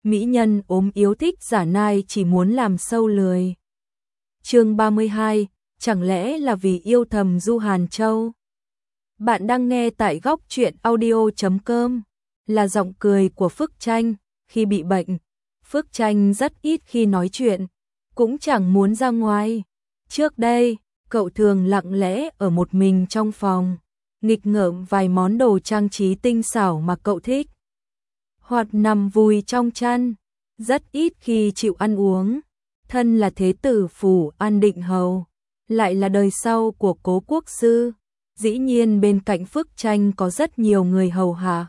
mỹ nhân ốm yếu thích giả nai chỉ muốn làm sâu lười. Chương 32, chẳng lẽ là vì yêu thầm Du Hàn Châu? Bạn đang nghe tại góc truyện audio.com, là giọng cười của Phước Tranh. Khi bị bệnh, Phước Tranh rất ít khi nói chuyện, cũng chẳng muốn ra ngoài. Trước đây, cậu thường lặng lẽ ở một mình trong phòng, nghịch ngợm vài món đồ trang trí tinh xảo mà cậu thích, hoặc nằm vùi trong chăn, rất ít khi chịu ăn uống. Thân là thế tử phủ An Định Hầu, lại là đời sau của Cố Quốc sư, dĩ nhiên bên cạnh Phước Tranh có rất nhiều người hầu hạ.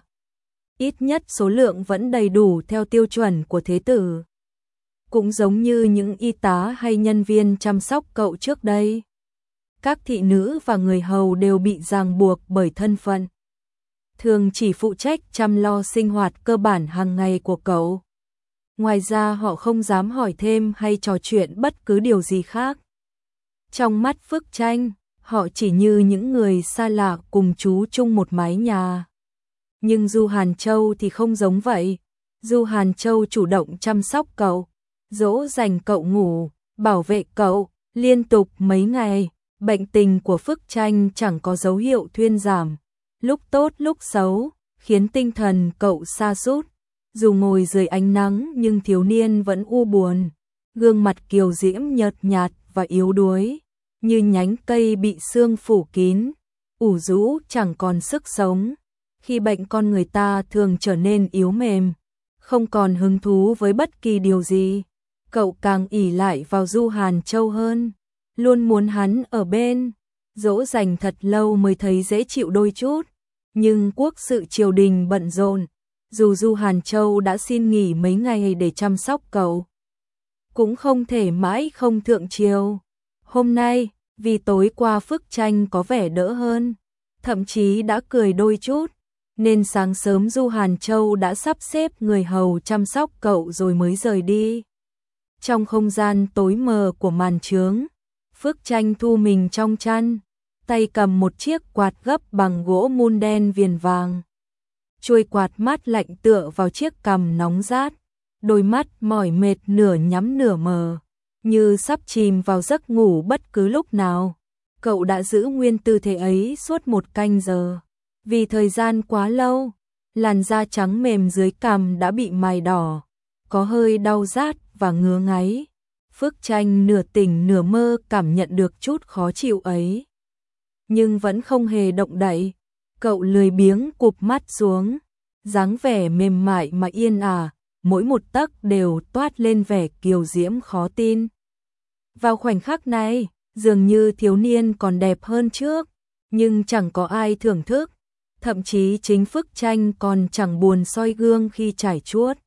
Ít nhất số lượng vẫn đầy đủ theo tiêu chuẩn của thế tử. Cũng giống như những y tá hay nhân viên chăm sóc cậu trước đây. Các thị nữ và người hầu đều bị ràng buộc bởi thân phận, thường chỉ phụ trách chăm lo sinh hoạt cơ bản hàng ngày của cậu. Ngoài ra họ không dám hỏi thêm hay trò chuyện bất cứ điều gì khác. Trong mắt Phước Tranh, họ chỉ như những người xa lạ cùng trú chung một mái nhà. Nhưng Du Hàn Châu thì không giống vậy. Du Hàn Châu chủ động chăm sóc cậu, dỗ dành cậu ngủ, bảo vệ cậu, liên tục mấy ngày. Bệnh tình của Phước Tranh chẳng có dấu hiệu thuyên giảm, lúc tốt lúc xấu, khiến tinh thần cậu sa sút. Dù ngồi dưới ánh nắng nhưng thiếu niên vẫn u buồn, gương mặt kiều diễm nhợt nhạt và yếu đuối, như nhánh cây bị sương phủ kín, ủ rũ chẳng còn sức sống. Khi bệnh con người ta thường trở nên yếu mềm, không còn hứng thú với bất kỳ điều gì. Cậu càng ỷ lại vào Du Hàn Châu hơn, luôn muốn hắn ở bên, dỗ dành thật lâu mới thấy dễ chịu đôi chút. Nhưng quốc sự triều đình bận rộn, dù Du Hàn Châu đã xin nghỉ mấy ngày để chăm sóc cậu, cũng không thể mãi không thượng triều. Hôm nay, vì tối qua Phước Tranh có vẻ đỡ hơn, thậm chí đã cười đôi chút, nên sáng sớm Du Hàn Châu đã sắp xếp người hầu chăm sóc cậu rồi mới rời đi. Trong không gian tối mờ của màn trướng, Phước Tranh thu mình trong chăn, tay cầm một chiếc quạt gấp bằng gỗ mun đen viền vàng. Chuôi quạt mát lạnh tựa vào chiếc cằm nóng rát, đôi mắt mỏi mệt nửa nhắm nửa mờ, như sắp chìm vào giấc ngủ bất cứ lúc nào. Cậu đã giữ nguyên tư thế ấy suốt 1 canh giờ. Vì thời gian quá lâu, làn da trắng mềm dưới cằm đã bị mài đỏ, có hơi đau rát và ngứa ngáy. Phước Tranh nửa tỉnh nửa mơ cảm nhận được chút khó chịu ấy, nhưng vẫn không hề động đậy. Cậu lười biếng cụp mắt xuống, dáng vẻ mềm mại mà yên ả, mỗi một tấc đều toát lên vẻ kiều diễm khó tin. Vào khoảnh khắc này, dường như thiếu niên còn đẹp hơn trước, nhưng chẳng có ai thưởng thức, thậm chí chính Phước Tranh còn chẳng buồn soi gương khi trải chuốt.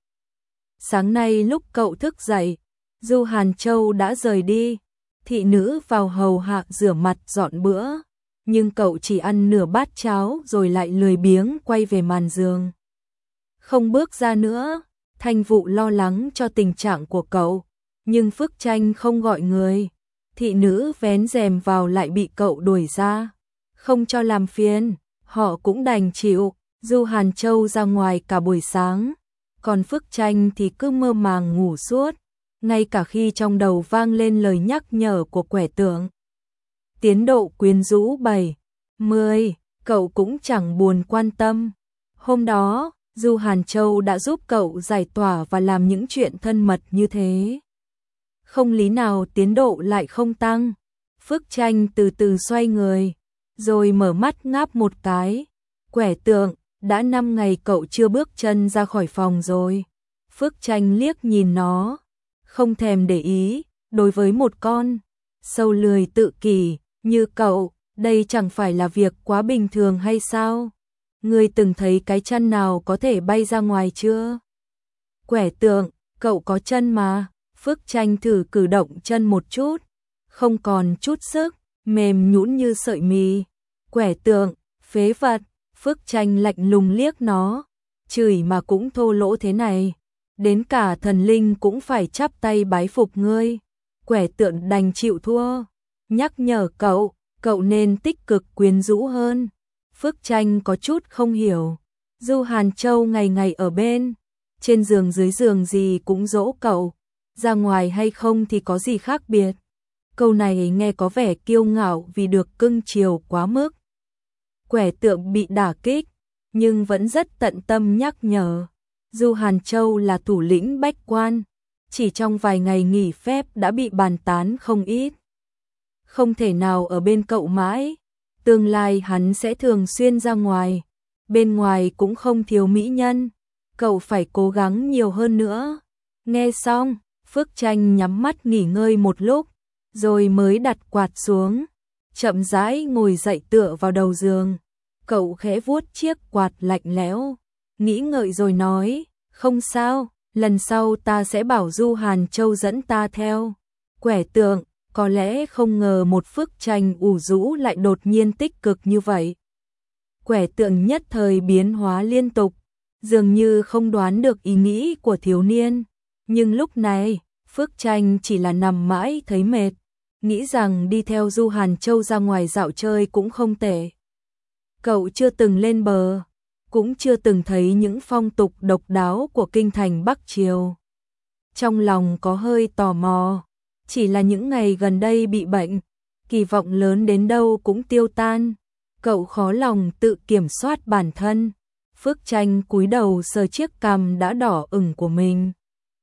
Sáng nay lúc cậu thức dậy, Du Hàn Châu đã rời đi, thị nữ vào hầu hạ rửa mặt dọn bữa, nhưng cậu chỉ ăn nửa bát cháo rồi lại lười biếng quay về màn giường, không bước ra nữa. Thanh Vụ lo lắng cho tình trạng của cậu, nhưng Phước Tranh không gọi người. Thị nữ vén rèm vào lại bị cậu đuổi ra, không cho làm phiền, họ cũng đành chịu. Du Hàn Châu ra ngoài cả buổi sáng, còn Phước Tranh thì cứ mơ màng ngủ suốt, ngay cả khi trong đầu vang lên lời nhắc nhở của Quẻ Tượng. Tiến độ quyến rũ 7-10, cậu cũng chẳng buồn quan tâm. Hôm đó, Du Hàn Châu đã giúp cậu giải tỏa và làm những chuyện thân mật như thế. Không lý nào tiến độ lại không tăng. Phước Tranh từ từ xoay người, rồi mở mắt ngáp một cái. Quẻ Tượng, đã 5 ngày cậu chưa bước chân ra khỏi phòng rồi. Phước Tranh liếc nhìn nó, không thèm để ý. Đối với một con sâu lười tự kỷ như cậu, đây chẳng phải là việc quá bình thường hay sao? Ngươi từng thấy cái chân nào có thể bay ra ngoài chưa? Quẻ Tượng, cậu có chân mà. Phước Tranh thử cử động chân một chút, không còn chút sức, mềm nhũn như sợi mì. Quẻ Tượng, phế vật. Phước Tranh lạnh lùng liếc nó, chửi mà cũng thô lỗ thế này, đến cả thần linh cũng phải chắp tay bái phục ngươi. Quẻ Tượng đành chịu thua, nhắc nhở cậu nên tích cực quyến rũ hơn. Phước Tranh có chút không hiểu, Du Hàn Châu ngày ngày ở bên, trên giường dưới giường gì cũng dỗ cậu, ra ngoài hay không thì có gì khác biệt. Câu này nghe có vẻ kiêu ngạo vì được cưng chiều quá mức. Quẻ Tượng bị đả kích, nhưng vẫn rất tận tâm nhắc nhở. Du Hàn Châu là thủ lĩnh bách quan, chỉ trong vài ngày nghỉ phép đã bị bàn tán không ít. Không thể nào ở bên cậu mãi, tương lai hắn sẽ thường xuyên ra ngoài, bên ngoài cũng không thiếu mỹ nhân, cậu phải cố gắng nhiều hơn nữa. Nghe xong, Phước Tranh nhắm mắt nghỉ ngơi một lúc, rồi mới đặt quạt xuống, chậm rãi ngồi dậy tựa vào đầu giường. Cậu khẽ vuốt chiếc quạt lạnh lẽo, nghĩ ngợi rồi nói, không sao, lần sau ta sẽ bảo Du Hàn Châu dẫn ta theo. Quẻ Tượng có lẽ không ngờ một Phước Tranh ủ rũ lại đột nhiên tích cực như vậy. Quẻ Tượng nhất thời biến hóa liên tục, dường như không đoán được ý nghĩ của thiếu niên. Nhưng lúc này, Phước Tranh chỉ là nằm mãi thấy mệt, nghĩ rằng đi theo Du Hàn Châu ra ngoài dạo chơi cũng không tệ. Cậu chưa từng lên bờ, cũng chưa từng thấy những phong tục độc đáo của kinh thành Bắc Triều. Trong lòng có hơi tò mò, chỉ là những ngày gần đây bị bệnh, kỳ vọng lớn đến đâu cũng tiêu tan. Cậu khó lòng tự kiểm soát bản thân. Phước Tranh cúi đầu sờ chiếc cằm đã đỏ ửng của mình,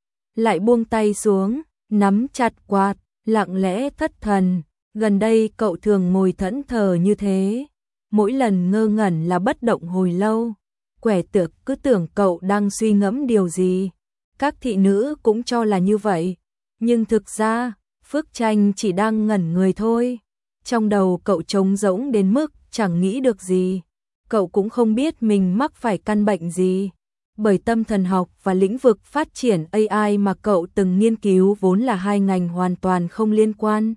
lại buông tay xuống, nắm chặt quạt, lặng lẽ thất thần. Gần đây cậu thường ngồi thẫn thờ như thế, mỗi lần ngơ ngẩn là bất động hồi lâu. Quẻ Tượng cứ tưởng cậu đang suy ngẫm điều gì, các thị nữ cũng cho là như vậy, nhưng thực ra Phước Tranh chỉ đang ngẩn người thôi. Trong đầu cậu trống rỗng đến mức chẳng nghĩ được gì. Cậu cũng không biết mình mắc phải căn bệnh gì, bởi tâm thần học và lĩnh vực phát triển AI mà cậu từng nghiên cứu vốn là hai ngành hoàn toàn không liên quan,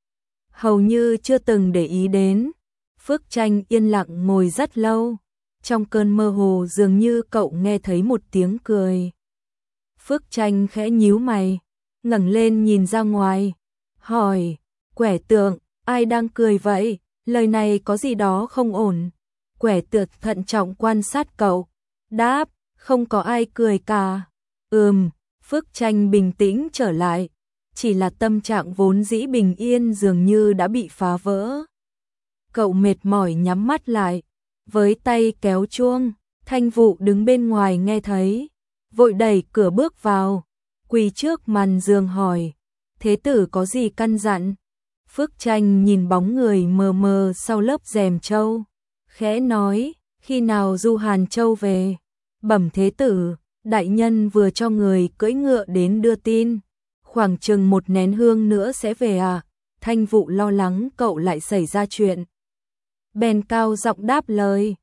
hầu như chưa từng để ý đến. Phước Tranh yên lặng ngồi rất lâu, trong cơn mơ hồ dường như cậu nghe thấy một tiếng cười. Phước Tranh khẽ nhíu mày, ngẩng lên nhìn ra ngoài, hỏi, Quẻ Tượng, ai đang cười vậy? Lời này có gì đó không ổn. Quẻ Tượng thận trọng quan sát cậu, đáp, không có ai cười cả. Phước Tranh bình tĩnh trở lại, chỉ là tâm trạng vốn dĩ bình yên dường như đã bị phá vỡ. Cậu mệt mỏi nhắm mắt lại, với tay kéo chuông. Thanh Vụ đứng bên ngoài nghe thấy, vội đẩy cửa bước vào, quỳ trước màn giường hỏi, thế tử có gì căn dặn? Phước Tranh nhìn bóng người mờ mờ sau lớp rèm trâu, khẽ nói, khi nào Du Hàn Châu về? Bẩm thế tử, đại nhân vừa cho người cưỡi ngựa đến đưa tin, khoảng chừng một nén hương nữa sẽ về à? Thanh Vụ lo lắng cậu lại xảy ra chuyện, bèn cao giọng đáp lời,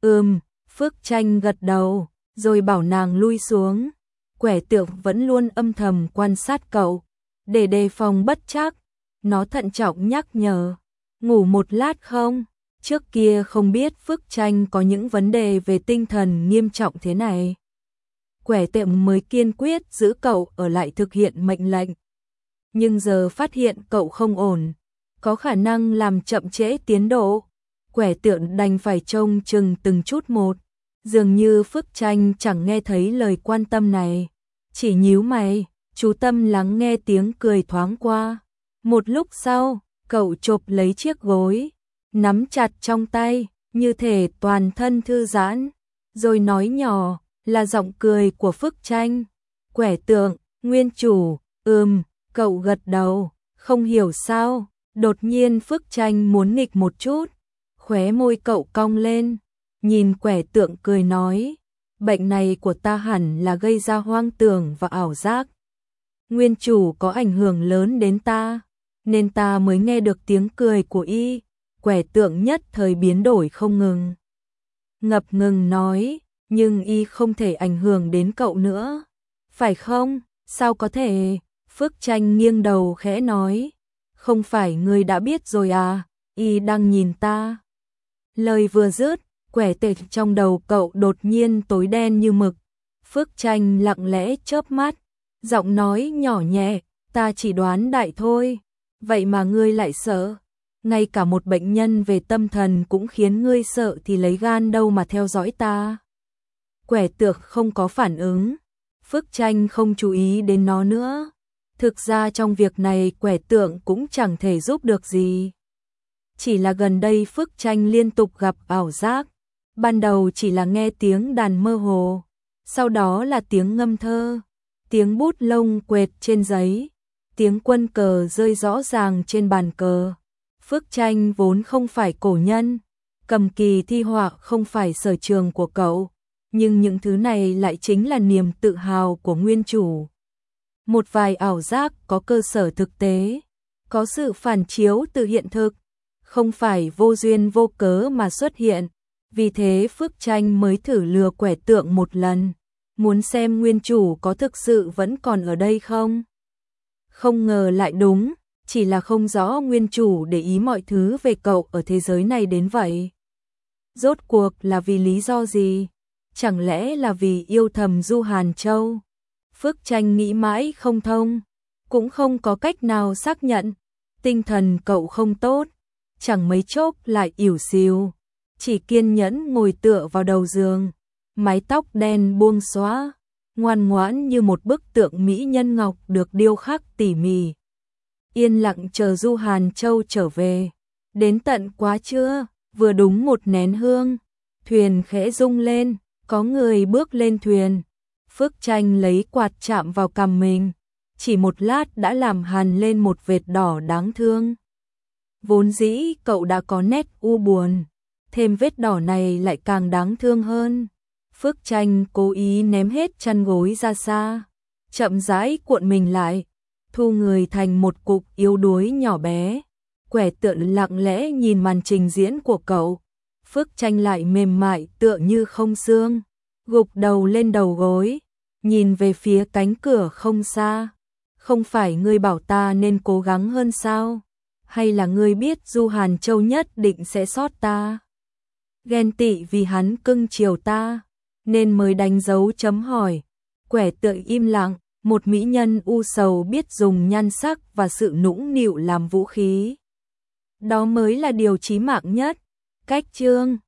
Phước Tranh gật đầu, rồi bảo nàng lui xuống. Quẻ Tượng vẫn luôn âm thầm quan sát cậu, để đề phòng bất trắc. Nó thận trọng nhắc nhở, ngủ một lát không? Trước kia không biết Phước Tranh có những vấn đề về tinh thần nghiêm trọng thế này. Quẻ Tượng mới kiên quyết giữ cậu ở lại thực hiện mệnh lệnh. Nhưng giờ phát hiện cậu không ổn, có khả năng làm chậm trễ tiến độ. Quẻ Tượng đành phải trông chừng từng chút một. Dường như Phước Tranh chẳng nghe thấy lời quan tâm này, chỉ nhíu mày, chú tâm lắng nghe tiếng cười thoáng qua. Một lúc sau, cậu chộp lấy chiếc gối, nắm chặt trong tay, như thể toàn thân thư giãn, rồi nói nhỏ, là giọng cười của Phước Tranh. Quẻ Tượng, nguyên chủ, cậu gật đầu, không hiểu sao, đột nhiên Phước Tranh muốn nghịch một chút, khóe môi cậu cong lên, nhìn Quẻ Tượng cười nói, bệnh này của ta hẳn là gây ra hoang tưởng và ảo giác. Nguyên chủ có ảnh hưởng lớn đến ta, nên ta mới nghe được tiếng cười của y. Quẻ Tượng nhất thời biến đổi không ngừng, ngập ngừng nói, nhưng y không thể ảnh hưởng đến cậu nữa, phải không? Sao có thể? Phước Tranh nghiêng đầu khẽ nói, không phải ngươi đã biết rồi à, y đang nhìn ta. Lời vừa dứt, Quẻ Tượng trong đầu cậu đột nhiên tối đen như mực. Phước Tranh lặng lẽ chớp mắt, giọng nói nhỏ nhẹ, ta chỉ đoán đại thôi, vậy mà ngươi lại sợ? Ngay cả một bệnh nhân về tâm thần cũng khiến ngươi sợ thì lấy gan đâu mà theo dõi ta? Quẻ Tượng không có phản ứng. Phước Tranh không chú ý đến nó nữa. Thực ra trong việc này quẻ tượng cũng chẳng thể giúp được gì. Chỉ là gần đây Phước Tranh liên tục gặp ảo giác. Ban đầu chỉ là nghe tiếng đàn mơ hồ, sau đó là tiếng ngâm thơ, tiếng bút lông quệt trên giấy, tiếng quân cờ rơi rõ ràng trên bàn cờ. Phước Tranh vốn không phải cổ nhân, cầm kỳ thi họa không phải sở trường của cậu, nhưng những thứ này lại chính là niềm tự hào của nguyên chủ. Một vài ảo giác có cơ sở thực tế, có sự phản chiếu từ hiện thực, không phải vô duyên vô cớ mà xuất hiện. Vì thế Phước Tranh mới thử lừa quẻ tượng một lần, muốn xem nguyên chủ có thực sự vẫn còn ở đây không. Không ngờ lại đúng, chỉ là không rõ nguyên chủ để ý mọi thứ về cậu ở thế giới này đến vậy. Rốt cuộc là vì lý do gì? Chẳng lẽ là vì yêu thầm Du Hàn Châu? Phước Tranh nghĩ mãi không thông, cũng không có cách nào xác nhận. Tinh thần cậu không tốt, chẳng mấy chốc lại ỉu xìu, chỉ kiên nhẫn ngồi tựa vào đầu giường, mái tóc đen buông xõa, ngoan ngoãn như một bức tượng mỹ nhân ngọc được điêu khắc tỉ mỉ. Yên lặng chờ Du Hàn Châu trở về. Đến tận quá trưa, vừa đúng một nén hương, thuyền khẽ rung lên, có người bước lên thuyền. Phước Tranh lấy quạt chạm vào cằm mình, chỉ một lát đã làm hằn lên một vệt đỏ đáng thương. Vốn dĩ cậu đã có nét u buồn, thêm vết đỏ này lại càng đáng thương hơn. Phước Tranh cố ý ném hết chăn gối ra xa, chậm rãi cuộn mình lại, thu người thành một cục yếu đuối nhỏ bé. Quẻ tượng lặng lẽ nhìn màn trình diễn của cậu. Phước Tranh lại mềm mại tựa như không xương, gục đầu lên đầu gối, nhìn về phía cánh cửa không xa. Không phải ngươi bảo ta nên cố gắng hơn sao? Hay là ngươi biết Du Hàn Châu nhất định sẽ sót ta? Ghen tị vì hắn cưng chiều ta, nên mới đánh dấu chấm hỏi. Quẻ tượng im lặng, một mỹ nhân u sầu biết dùng nhan sắc và sự nũng nịu làm vũ khí. Đó mới là điều chí mạng nhất. Cách chương